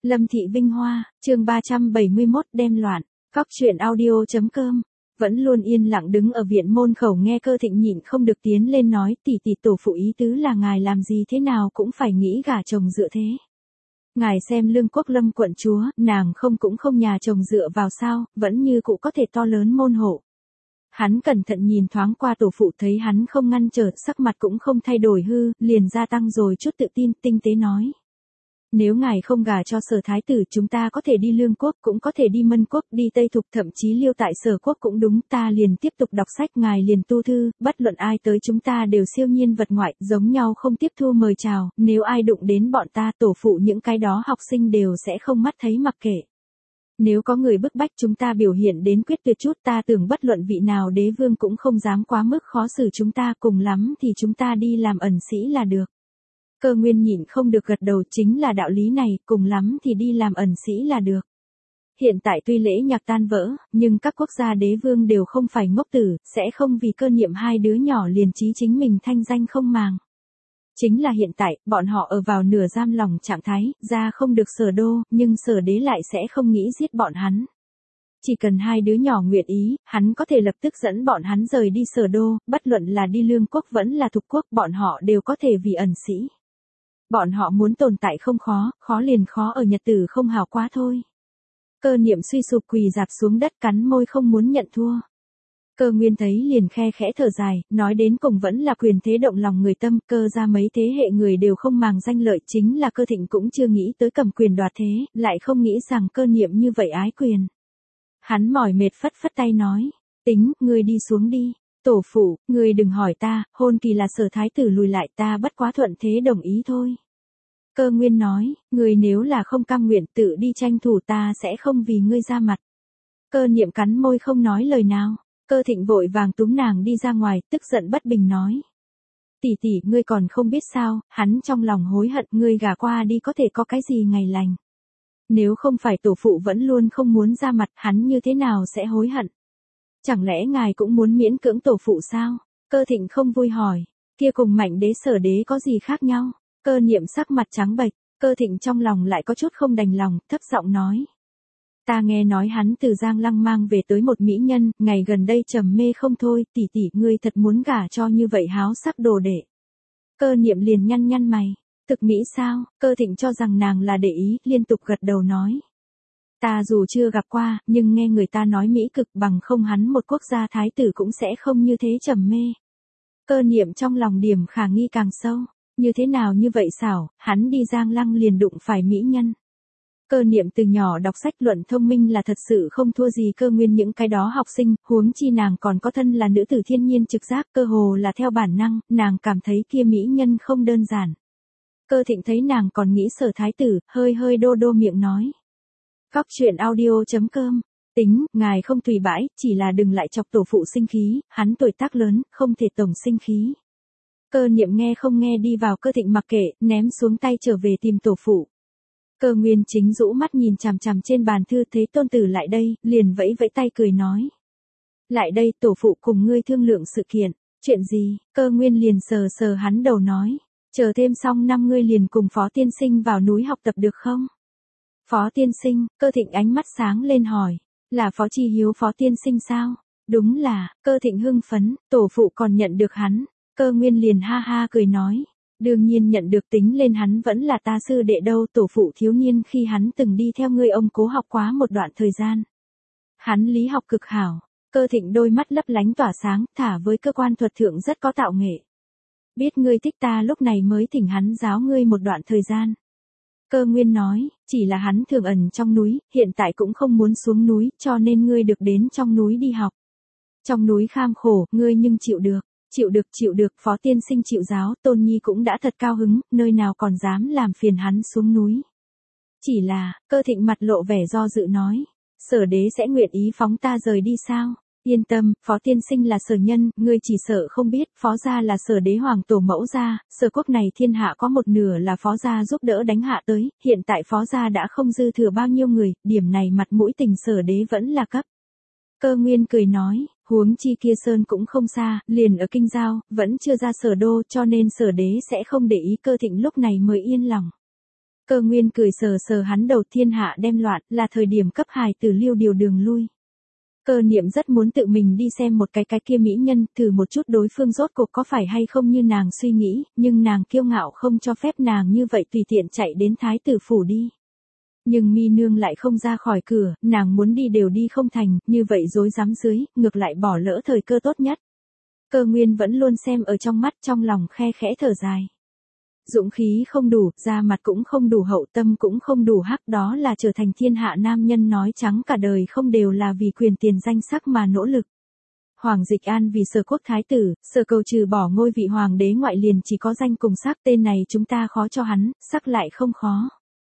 Lâm Thị Vinh Hoa, chương 371 đem loạn, Cóc truyện audio.com. Vẫn luôn yên lặng đứng ở viện môn khẩu nghe Cơ Thịnh nhịn không được tiến lên nói, tỷ tổ phụ ý tứ là ngài làm gì thế nào cũng phải nghĩ gả chồng dựa thế. Ngài xem Lương Quốc Lâm quận chúa, nàng cũng không nhà chồng dựa vào sao, vẫn như cụ có thể to lớn môn hộ. Hắn cẩn thận nhìn thoáng qua tổ phụ thấy hắn không ngăn trở, sắc mặt cũng không thay đổi hư, liền gia tăng rồi chút tự tin, tinh tế nói. Nếu ngài không gả cho Sở thái tử, chúng ta có thể đi Lương Quốc, cũng có thể đi Mân Quốc, đi Tây Thục, thậm chí lưu tại Sở Quốc cũng đúng, ta liền tiếp tục đọc sách, ngài liền tu thư, bất luận ai tới chúng ta đều siêu nhiên vật ngoại, giống nhau không tiếp thu mời chào, nếu ai đụng đến bọn ta, tổ phụ những cái đó học sinh đều sẽ không mắt thấy mặc kệ. Nếu có người bức bách chúng ta biểu hiện đến quyết tuyệt chút, ta tưởng bất luận vị nào đế vương cũng không dám quá mức khó xử chúng ta, cùng lắm thì chúng ta đi làm ẩn sĩ là được. Cơ Nguyên nhịn không được gật đầu, chính là đạo lý này, cùng lắm thì đi làm ẩn sĩ là được. Hiện tại tuy lễ nhạc tan vỡ, nhưng các quốc gia đế vương đều không phải ngốc tử, sẽ không vì cơ niệm hai đứa nhỏ liền chí chính mình thanh danh không màng. Chính là hiện tại, bọn họ ở vào nửa giam lòng trạng thái, ra không được Sở đô, nhưng Sở đế lại sẽ không nghĩ giết bọn hắn. Chỉ cần hai đứa nhỏ nguyện ý, hắn có thể lập tức dẫn bọn hắn rời đi Sở đô, bất luận là đi Lương Quốc vẫn là Thục Quốc, bọn họ đều có thể vì ẩn sĩ. Bọn họ muốn tồn tại không khó, khó liền khó ở nhật tử không hào quá thôi. Cơ niệm suy sụp quỳ dạp xuống đất cắn môi không muốn nhận thua. Cơ Nguyên thấy liền khe khẽ thở dài, nói đến cùng vẫn là quyền thế động lòng người tâm, cơ ra mấy thế hệ người đều không màng danh lợi, chính là Cơ Thịnh cũng chưa nghĩ tới cầm quyền đoạt thế, lại không nghĩ rằng cơ niệm như vậy ái quyền. Hắn mỏi mệt phất phất tay nói, tính, ngươi đi xuống đi. Tổ phụ, ngươi đừng hỏi ta, hôn kỳ là Sở thái tử lùi lại, ta bất quá thuận thế đồng ý thôi. Cơ Nguyên nói, ngươi nếu là không cam nguyện tự đi tranh thủ, ta sẽ không vì ngươi ra mặt. Cơ niệm cắn môi không nói lời nào. Cơ Thịnh vội vàng túm nàng đi ra ngoài, tức giận bất bình nói. Tỷ, ngươi còn không biết sao, hắn trong lòng hối hận, ngươi gả qua đi có thể có cái gì ngày lành. Nếu không phải tổ phụ vẫn luôn không muốn ra mặt, hắn như thế nào sẽ hối hận. Chẳng lẽ ngài cũng muốn miễn cưỡng tổ phụ sao? Cơ Thịnh không vui hỏi, kia cùng Mạnh đế Sở đế có gì khác nhau? Cơ niệm sắc mặt trắng bệch, Cơ Thịnh trong lòng lại có chút không đành lòng, thấp giọng nói. Ta nghe nói hắn từ Giang Lăng mang về tới một mỹ nhân, ngày gần đây trầm mê không thôi, tỷ, ngươi thật muốn gả cho như vậy háo sắc đồ đệ. Cơ niệm liền nhăn mày, thực mỹ sao? Cơ Thịnh cho rằng nàng là để ý, liên tục gật đầu nói. Ta dù chưa gặp qua, nhưng nghe người ta nói mỹ cực, bằng không hắn một quốc gia thái tử cũng sẽ không như thế trầm mê. Cơ niệm trong lòng điểm khả nghi càng sâu, như thế nào như vậy xảo, hắn đi Giang Lăng liền đụng phải mỹ nhân. Cơ niệm từ nhỏ đọc sách luận thông minh là thật sự không thua gì Cơ Nguyên những cái đó học sinh, huống chi nàng còn có thân là nữ tử thiên nhiên trực giác, cơ hồ là theo bản năng, nàng cảm thấy kia mỹ nhân không đơn giản. Cơ Thịnh thấy nàng còn nghĩ Sở thái tử, hơi đô miệng nói. Cóc truyện audio.com, tính, ngài không tùy bãi, chỉ là đừng lại chọc tổ phụ sinh khí, hắn tuổi tác lớn, không thể tổng sinh khí. Cơ niệm nghe không nghe đi vào, Cơ Thịnh mặc kệ, ném xuống tay trở về tìm tổ phụ. Cơ Nguyên chính rũ mắt nhìn chằm chằm trên bàn thư, thấy tôn tử lại đây, liền vẫy tay cười nói. Lại đây, tổ phụ cùng ngươi thương lượng sự kiện. Chuyện gì? Cơ Nguyên liền sờ hắn đầu nói. Chờ thêm xong năm ngươi liền cùng Phó tiên sinh vào núi học tập được không? Phó tiên sinh? Cơ Thịnh ánh mắt sáng lên hỏi. Là Phó Chi Hiếu Phó tiên sinh sao? Đúng là. Cơ Thịnh hưng phấn, tổ phụ còn nhận được hắn. Cơ Nguyên liền ha ha cười nói. Đương nhiên nhận được, tính lên hắn vẫn là ta sư đệ đâu, tổ phụ thiếu niên khi hắn từng đi theo ngươi ông cố học quá một đoạn thời gian. Hắn lý học cực hảo. Cơ Thịnh đôi mắt lấp lánh tỏa sáng, thả với cơ quan thuật thượng rất có tạo nghệ. Biết ngươi thích ta lúc này mới thỉnh hắn giáo ngươi một đoạn thời gian. Cơ Nguyên nói, chỉ là hắn thường ẩn trong núi, hiện tại cũng không muốn xuống núi, cho nên ngươi được đến trong núi đi học. Trong núi kham khổ, ngươi nhưng chịu được. Chịu được, Phó tiên sinh chịu giáo, Tôn Nhi cũng đã thật cao hứng, nơi nào còn dám làm phiền hắn xuống núi. Chỉ là, Cơ Thịnh mặt lộ vẻ do dự nói, Sở đế sẽ nguyện ý phóng ta rời đi sao? Yên tâm, Phó tiên sinh là Sở nhân, ngươi chỉ sợ không biết, Phó gia là Sở đế hoàng tổ mẫu gia, Sở quốc này thiên hạ có một nửa là Phó gia giúp đỡ đánh hạ tới, hiện tại Phó gia đã không dư thừa bao nhiêu người, điểm này mặt mũi tình Sở đế vẫn là cấp. Cơ Nguyên cười nói, huống chi kia sơn cũng không xa, liền ở kinh giao, vẫn chưa ra Sở đô, cho nên Sở đế sẽ không để ý. Cơ Thịnh lúc này mới yên lòng. Cơ Nguyên cười sờ sờ hắn đầu, thiên hạ đem loạn, là thời điểm cấp hài tử lưu điều đường lui. Cơ Niệm rất muốn tự mình đi xem một cái kia mỹ nhân, thử một chút đối phương rốt cuộc có phải hay không như nàng suy nghĩ, nhưng nàng kiêu ngạo không cho phép nàng như vậy tùy tiện chạy đến thái tử phủ đi. Nhưng Mi Nương lại không ra khỏi cửa, nàng muốn đi đều đi không thành, như vậy rối rắm dưới, ngược lại bỏ lỡ thời cơ tốt nhất. Cơ Nguyên vẫn luôn xem ở trong mắt, trong lòng khe khẽ thở dài. Dũng khí không đủ, da mặt cũng không đủ, hậu tâm cũng không đủ hắc, đó là trở thành thiên hạ nam nhân nói trắng cả đời không đều là vì quyền tiền danh sắc mà nỗ lực. Hoàng Dịch An vì Sở quốc thái tử, Sở cầu trừ bỏ ngôi vị hoàng đế ngoại liền chỉ có danh cùng sắc, tên này chúng ta khó cho hắn, sắc lại không khó.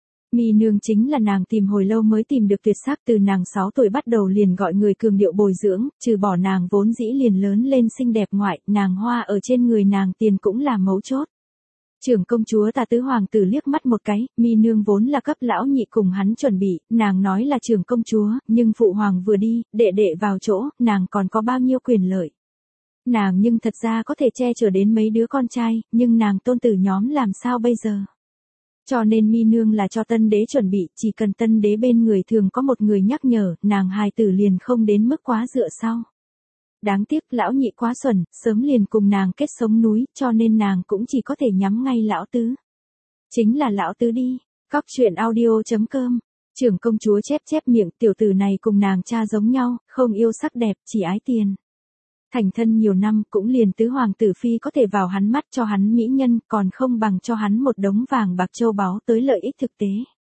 Mi Nương chính là nàng tìm hồi lâu mới tìm được tuyệt sắc, từ nàng 6 tuổi bắt đầu liền gọi người cường điệu bồi dưỡng, trừ bỏ nàng vốn dĩ liền lớn lên xinh đẹp ngoại, nàng hoa ở trên người nàng tiền cũng là mấu chốt. Trưởng công chúa ta tứ hoàng tử liếc mắt một cái, Mi Nương vốn là cấp lão nhị cùng hắn chuẩn bị, nàng nói là trưởng công chúa, nhưng phụ hoàng vừa đi, đệ đệ vào chỗ, nàng còn có bao nhiêu quyền lợi. Nàng nhưng thật ra có thể che chở đến mấy đứa con trai, nhưng nàng tôn tử nhóm làm sao bây giờ? Cho nên Mi Nương là cho tân đế chuẩn bị, chỉ cần tân đế bên người thường có một người nhắc nhở, nàng hài tử liền không đến mức quá dựa sau. Đáng tiếc lão nhị quá xuẩn, sớm liền cùng nàng kết sống núi, cho nên nàng cũng chỉ có thể nhắm ngay lão tứ. Chính là lão tứ đi. Cóc truyện audio.com. Trưởng công chúa chép chép miệng, tiểu tử này cùng nàng cha giống nhau, không yêu sắc đẹp, chỉ ái tiền. Thành thân nhiều năm, cũng liền tứ hoàng tử phi có thể vào hắn mắt cho hắn mỹ nhân, còn không bằng cho hắn một đống vàng bạc châu báu tới lợi ích thực tế.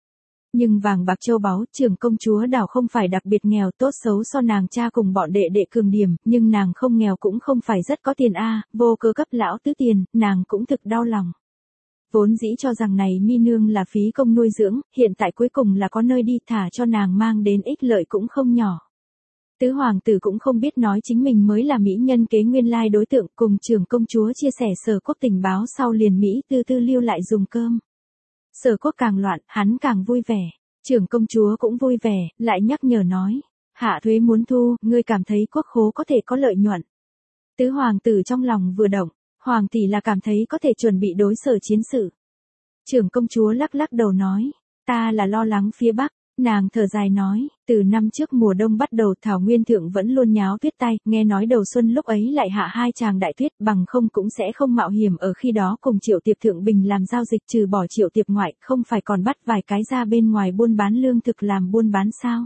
Nhưng vàng bạc châu báu, trưởng công chúa đảo không phải đặc biệt nghèo, tốt xấu so nàng cha cùng bọn đệ đệ cường điểm, nhưng nàng không nghèo cũng không phải rất có tiền a, vô cớ cấp lão tứ tiền, nàng cũng thực đau lòng. Vốn dĩ cho rằng này Mi Nương là phí công nuôi dưỡng, hiện tại cuối cùng là có nơi đi, thả cho nàng mang đến ích lợi cũng không nhỏ. Tứ hoàng tử cũng không biết nói chính mình mới là mỹ nhân kế nguyên lai đối tượng, cùng trưởng công chúa chia sẻ Sở quốc tình báo sau liền Mỹ tư tư lưu lại dùng cơm. Sở quốc càng loạn, hắn càng vui vẻ. Trưởng công chúa cũng vui vẻ, lại nhắc nhở nói. Hạ thuế muốn thu, ngươi cảm thấy quốc khố có thể có lợi nhuận. Tứ hoàng tử trong lòng vừa động, hoàng tỷ là cảm thấy có thể chuẩn bị đối Sở chiến sự. Trưởng công chúa lắc lắc đầu nói. Ta là lo lắng phía Bắc. Nàng thở dài nói, từ năm trước mùa đông bắt đầu Thảo Nguyên Thượng vẫn luôn nháo tuyết tay, nghe nói đầu xuân lúc ấy lại hạ 2 tràng đại tuyết, bằng không cũng sẽ không mạo hiểm ở khi đó cùng Triệu Tiệp Thượng Bình làm giao dịch, trừ bỏ Triệu Tiệp ngoại, không phải còn bắt vài cái ra bên ngoài buôn bán lương thực làm buôn bán sao.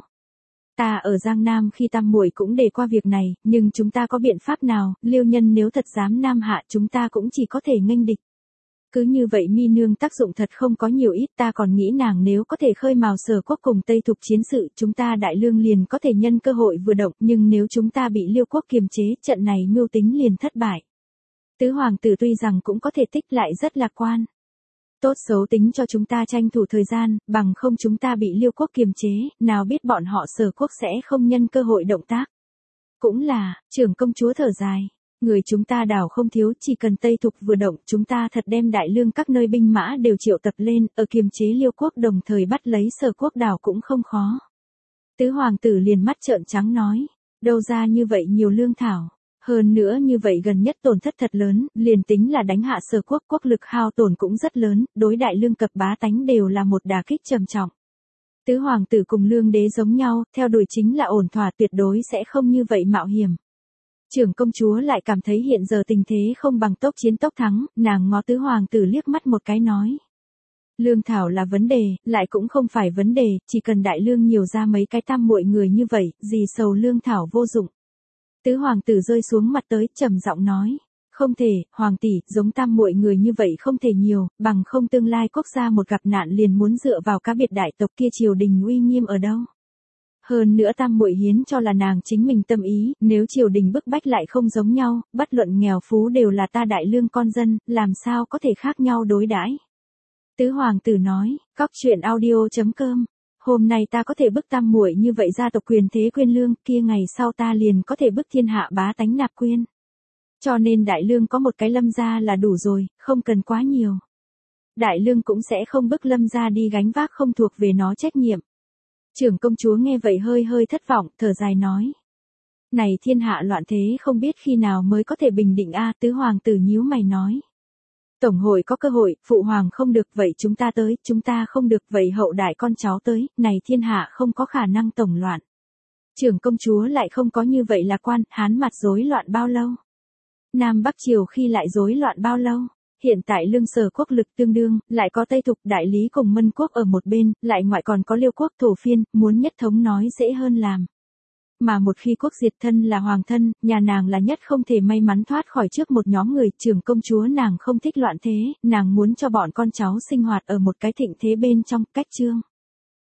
Ta ở Giang Nam khi tam muội cũng đề qua việc này, nhưng chúng ta có biện pháp nào, Liêu nhân nếu thật dám nam hạ chúng ta cũng chỉ có thể nghênh địch. Cứ như vậy Mi Nương tác dụng thật không có nhiều ít, ta còn nghĩ nàng nếu có thể khơi mào Sở quốc cùng Tây Thục chiến sự, chúng ta đại lương liền có thể nhân cơ hội vừa động, nhưng nếu chúng ta bị Liêu quốc kiềm chế, trận này mưu tính liền thất bại. Tứ hoàng tử tuy rằng cũng có thể tích lại rất lạc quan. Tốt xấu tính cho chúng ta tranh thủ thời gian, bằng không chúng ta bị Liêu quốc kiềm chế, nào biết bọn họ Sở quốc sẽ không nhân cơ hội động tác. Cũng là, trưởng công chúa thở dài. Người chúng ta đảo không thiếu, chỉ cần Tây Thục vừa động, chúng ta thật đem đại lương các nơi binh mã đều triệu tập lên, ở kiềm chế Liêu quốc đồng thời bắt lấy Sở quốc đảo cũng không khó. Tứ hoàng tử liền mắt trợn trắng nói, đâu ra như vậy nhiều lương thảo, hơn nữa như vậy gần nhất tổn thất thật lớn, liền tính là đánh hạ Sở quốc, quốc lực hao tổn cũng rất lớn, đối đại lương cập bá tánh đều là một đả kích trầm trọng. Tứ hoàng tử cùng lương đế giống nhau, theo đuổi chính là ổn thỏa, tuyệt đối sẽ không như vậy mạo hiểm. Trưởng công chúa lại cảm thấy hiện giờ tình thế không bằng tốc chiến tốc thắng, nàng ngó tứ hoàng tử liếc mắt một cái nói. Lương thảo là vấn đề, lại cũng không phải vấn đề, chỉ cần đại lương nhiều ra mấy cái tam muội người như vậy, gì sầu lương thảo vô dụng. Tứ hoàng tử rơi xuống mặt tới, trầm giọng nói. Không thể, hoàng tỷ, giống tam muội người như vậy không thể nhiều, bằng không tương lai quốc gia một gặp nạn liền muốn dựa vào cá biệt đại tộc kia triều đình uy nghiêm ở đâu. Hơn nữa tam muội hiến cho là nàng chính mình tâm ý, nếu triều đình bức bách lại không giống nhau, bất luận nghèo phú đều là ta đại lương con dân, làm sao có thể khác nhau đối đãi. Tứ hoàng tử nói, cóc truyện audio.com. Hôm nay ta có thể bức tam muội như vậy gia tộc quyền thế quyên lương, kia ngày sau ta liền có thể bức thiên hạ bá tánh nạp quyên. Cho nên đại lương có một cái lâm gia là đủ rồi, không cần quá nhiều. Đại lương cũng sẽ không bức lâm gia đi gánh vác không thuộc về nó trách nhiệm. Trưởng công chúa nghe vậy hơi hơi thất vọng, thở dài nói. Này thiên hạ loạn thế không biết khi nào mới có thể bình định a. Tứ hoàng tử nhíu mày nói. Tổng hội có cơ hội, phụ hoàng không được vậy chúng ta tới, chúng ta không được vậy hậu đại con cháu tới, này thiên hạ không có khả năng tổng loạn. Trưởng công chúa lại không có như vậy là quan, Hán mặt rối loạn bao lâu? Nam Bắc Triều khi lại rối loạn bao lâu? Hiện tại Lương Sở quốc lực tương đương, lại có Tây Thục Đại Lý cùng Mân quốc ở một bên, lại ngoại còn có Liêu quốc Thổ Phiên, muốn nhất thống nói dễ hơn làm. Mà một khi quốc diệt thân là hoàng thân, nhà nàng là nhất không thể may mắn thoát khỏi trước một nhóm người, trưởng công chúa nàng không thích loạn thế, nàng muốn cho bọn con cháu sinh hoạt ở một cái thịnh thế bên trong, cách chương.